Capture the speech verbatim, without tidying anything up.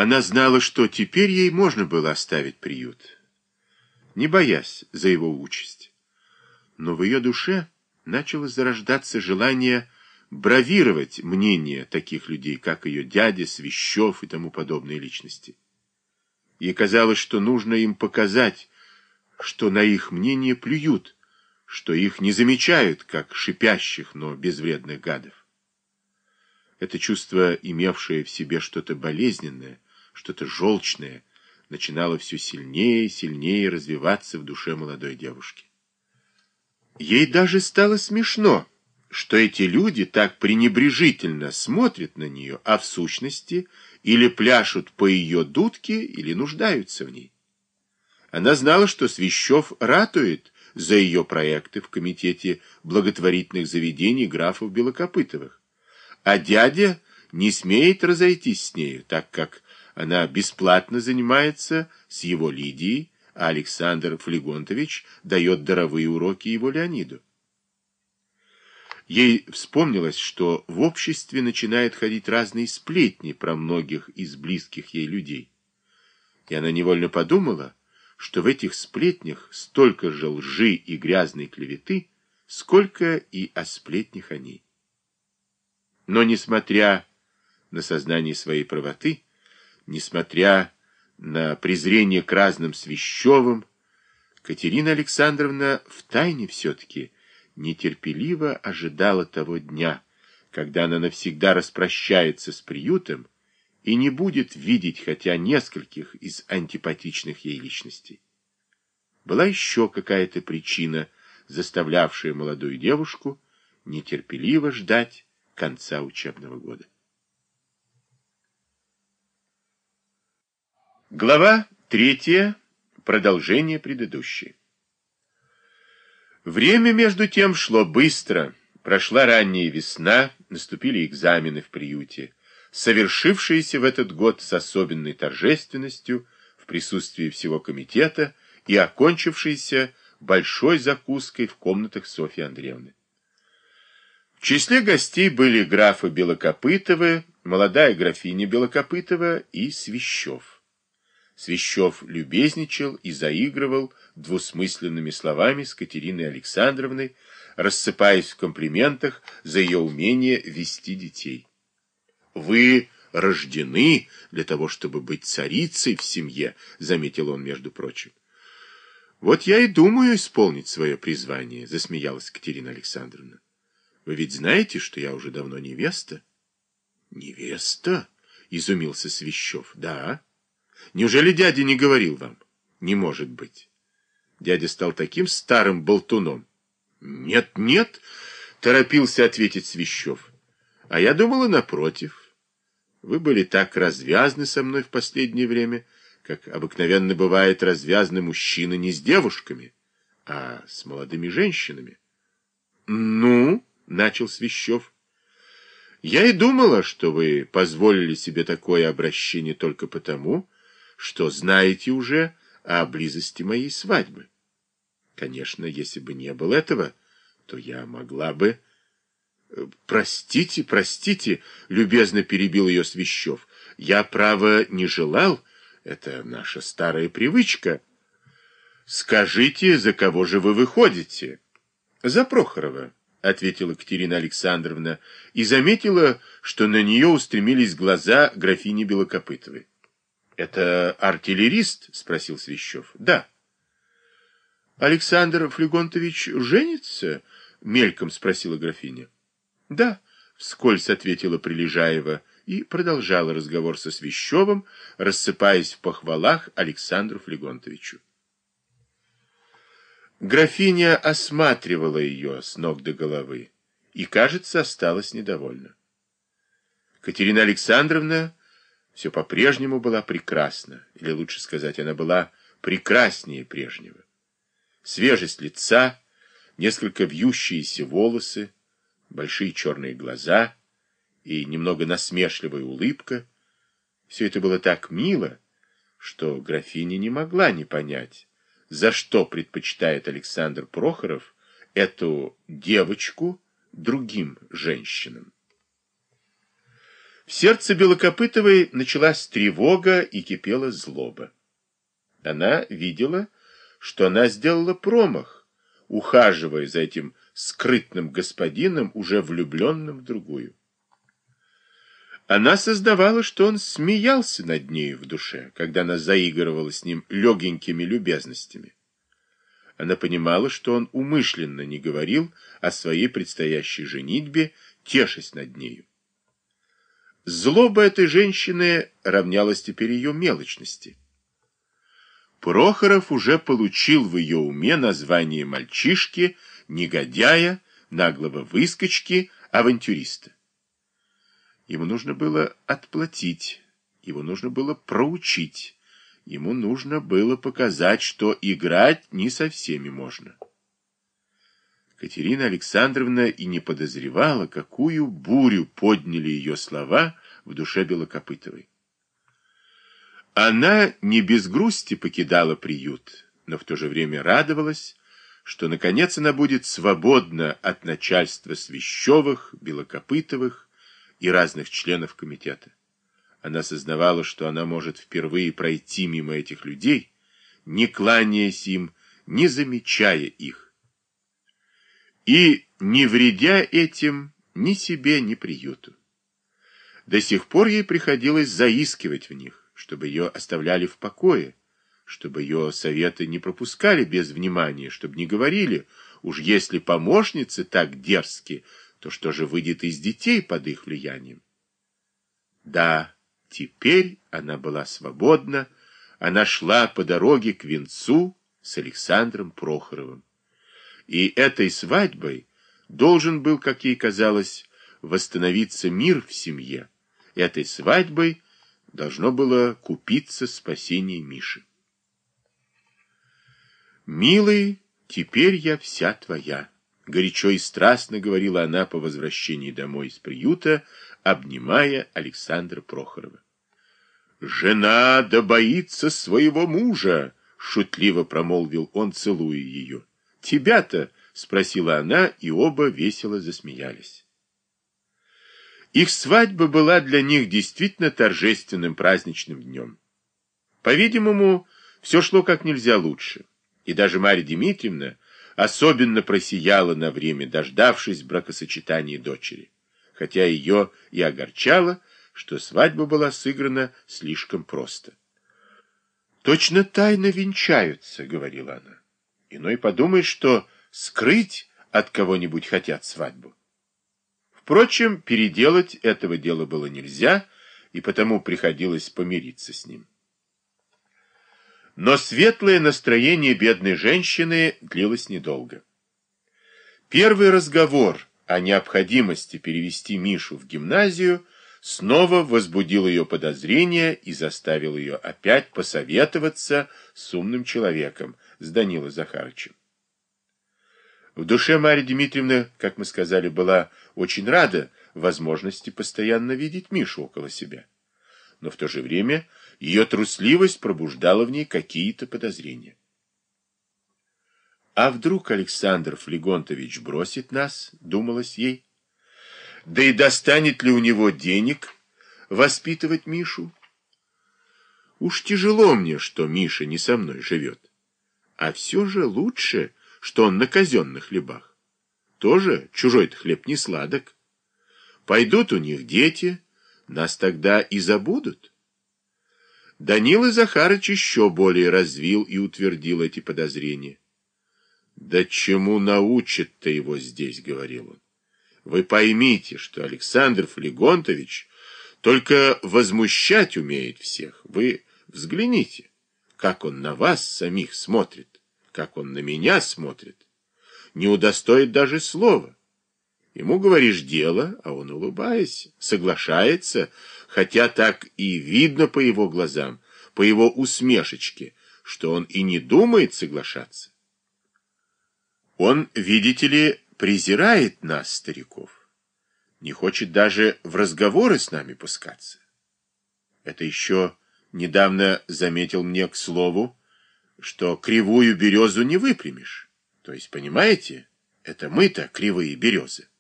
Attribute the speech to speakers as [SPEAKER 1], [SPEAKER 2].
[SPEAKER 1] Она знала, что теперь ей можно было оставить приют, не боясь за его участь. Но в ее душе начало зарождаться желание бравировать мнение таких людей, как ее дядя, Свящев и тому подобные личности. Ей казалось, что нужно им показать, что на их мнение плюют, что их не замечают, как шипящих, но безвредных гадов. Это чувство, имевшее в себе что-то болезненное, что-то желчное, начинало все сильнее и сильнее развиваться в душе молодой девушки. Ей даже стало смешно, что эти люди так пренебрежительно смотрят на нее, а в сущности или пляшут по ее дудке, или нуждаются в ней. Она знала, что Свящев ратует за ее проекты в комитете благотворительных заведений графов Белокопытовых, а дядя не смеет разойтись с нею, так как она бесплатно занимается с его Лидией, а Александр Флегонтович дает даровые уроки его Леониду. Ей вспомнилось, что в обществе начинают ходить разные сплетни про многих из близких ей людей. И она невольно подумала, что в этих сплетнях столько же лжи и грязной клеветы, сколько и о сплетнях о ней. Но, несмотря на сознание своей правоты, несмотря на презрение к разным Свящевым, Катерина Александровна втайне все-таки нетерпеливо ожидала того дня, когда она навсегда распрощается с приютом и не будет видеть хотя нескольких из антипатичных ей личностей. Была еще какая-то причина, заставлявшая молодую девушку нетерпеливо ждать конца учебного года. Глава третья. Продолжение предыдущей. Время, между тем, шло быстро. Прошла ранняя весна, наступили экзамены в приюте, совершившиеся в этот год с особенной торжественностью в присутствии всего комитета и окончившиеся большой закуской в комнатах Софьи Андреевны. В числе гостей были графы Белокопытовы, молодая графиня Белокопытова и Свящев. Свящев любезничал и заигрывал двусмысленными словами с Катериной Александровной, рассыпаясь в комплиментах за ее умение вести детей. «Вы рождены для того, чтобы быть царицей в семье», — заметил он, между прочим. «Вот я и думаю исполнить свое призвание», — засмеялась Катерина Александровна. «Вы ведь знаете, что я уже давно невеста?» «Невеста?» — изумился Свящев. «Да». Неужели дядя не говорил вам? Не может быть. Дядя стал таким старым болтуном. Нет, нет, торопился ответить Свящев. А я думала, напротив. Вы были так развязны со мной в последнее время, как обыкновенно бывает развязны мужчины не с девушками, а с молодыми женщинами. Ну, начал Свящев. Я и думала, что вы позволили себе такое обращение только потому, что знаете уже о близости моей свадьбы. Конечно, если бы не было этого, то я могла бы... Простите, простите, любезно перебил ее Свящев. Я, право, не желал, это наша старая привычка. Скажите, за кого же вы выходите? За Прохорова, ответила Катерина Александровна и заметила, что на нее устремились глаза графини Белокопытовой. «Это артиллерист?» — спросил Свящев. «Да». «Александр Флегонтович женится?» — мельком спросила графиня. «Да», — вскользь ответила Прилежаева и продолжала разговор со Свящевым, рассыпаясь в похвалах Александру Флегонтовичу. Графиня осматривала ее с ног до головы и, кажется, осталась недовольна. Катерина Александровна все по-прежнему была прекрасна, или лучше сказать, она была прекраснее прежнего. Свежесть лица, несколько вьющиеся волосы, большие черные глаза и немного насмешливая улыбка — все это было так мило, что графиня не могла не понять, за что предпочитает Александр Прохоров эту девочку другим женщинам. В сердце Белокопытовой началась тревога и кипела злоба. Она видела, что она сделала промах, ухаживая за этим скрытным господином, уже влюбленным в другую. Она сознавала, что он смеялся над нею в душе, когда она заигрывала с ним легенькими любезностями. Она понимала, что он умышленно не говорил о своей предстоящей женитьбе, тешась над нею. Злоба этой женщины равнялась теперь ее мелочности. Прохоров уже получил в ее уме название мальчишки, негодяя, наглого выскочки, авантюриста. Ему нужно было отплатить, его нужно было проучить, ему нужно было показать, что играть не со всеми можно. Катерина Александровна и не подозревала, какую бурю подняли ее слова в душе Белокопытовой. Она не без грусти покидала приют, но в то же время радовалась, что наконец она будет свободна от начальства Свящевых, Белокопытовых и разных членов комитета. Она сознавала, что она может впервые пройти мимо этих людей, не кланяясь им, не замечая их, и не вредя этим ни себе, ни приюту. До сих пор ей приходилось заискивать в них, чтобы ее оставляли в покое, чтобы ее советы не пропускали без внимания, чтобы не говорили, уж если помощницы так дерзки, то что же выйдет из детей под их влиянием? Да, теперь она была свободна, она шла по дороге к венцу с Александром Прохоровым. И этой свадьбой должен был, как ей казалось, восстановиться мир в семье. Этой свадьбой должно было купиться спасение Миши. «Милый, теперь я вся твоя», — горячо и страстно говорила она по возвращении домой из приюта, обнимая Александра Прохорова. «Жена да боится своего мужа», — шутливо промолвил он, целуя ее. «Тебя-то?» — спросила она, и оба весело засмеялись. Их свадьба была для них действительно торжественным праздничным днем. По-видимому, все шло как нельзя лучше, и даже Марья Дмитриевна особенно просияла на время, дождавшись бракосочетания дочери, хотя ее и огорчало, что свадьба была сыграна слишком просто. «Точно тайно венчаются», — говорила она. «Иной подумает, что скрыть от кого-нибудь хотят свадьбу». Впрочем, переделать этого дела было нельзя, и потому приходилось помириться с ним. Но светлое настроение бедной женщины длилось недолго. Первый разговор о необходимости перевести Мишу в гимназию снова возбудил ее подозрения и заставил ее опять посоветоваться с умным человеком, с Данилой Захарычем. В душе Марья Дмитриевна, как мы сказали, была очень рада возможности постоянно видеть Мишу около себя. Но в то же время ее трусливость пробуждала в ней какие-то подозрения. «А вдруг Александр Флегонтович бросит нас?» — думалось ей. «Да и достанет ли у него денег воспитывать Мишу? Уж тяжело мне, что Миша не со мной живет. А все же лучше, что он на казенных хлебах. Тоже чужой-то хлеб не сладок. Пойдут у них дети, нас тогда и забудут». Данила Захарыч еще более развил и утвердил эти подозрения. «Да чему научит-то его здесь?» — говорил он. «Вы поймите, что Александр Флегонтович только возмущать умеет всех. Вы взгляните, как он на вас самих смотрит, как он на меня смотрит. Не удостоит даже слова. Ему говоришь дело, а он, улыбаясь, соглашается, хотя так и видно по его глазам, по его усмешечке, что он и не думает соглашаться. Он, видите ли, презирает нас, стариков, не хочет даже в разговоры с нами пускаться. Это еще недавно заметил мне, к слову, что кривую березу не выпрямишь. То есть, понимаете, это мы-то кривые березы.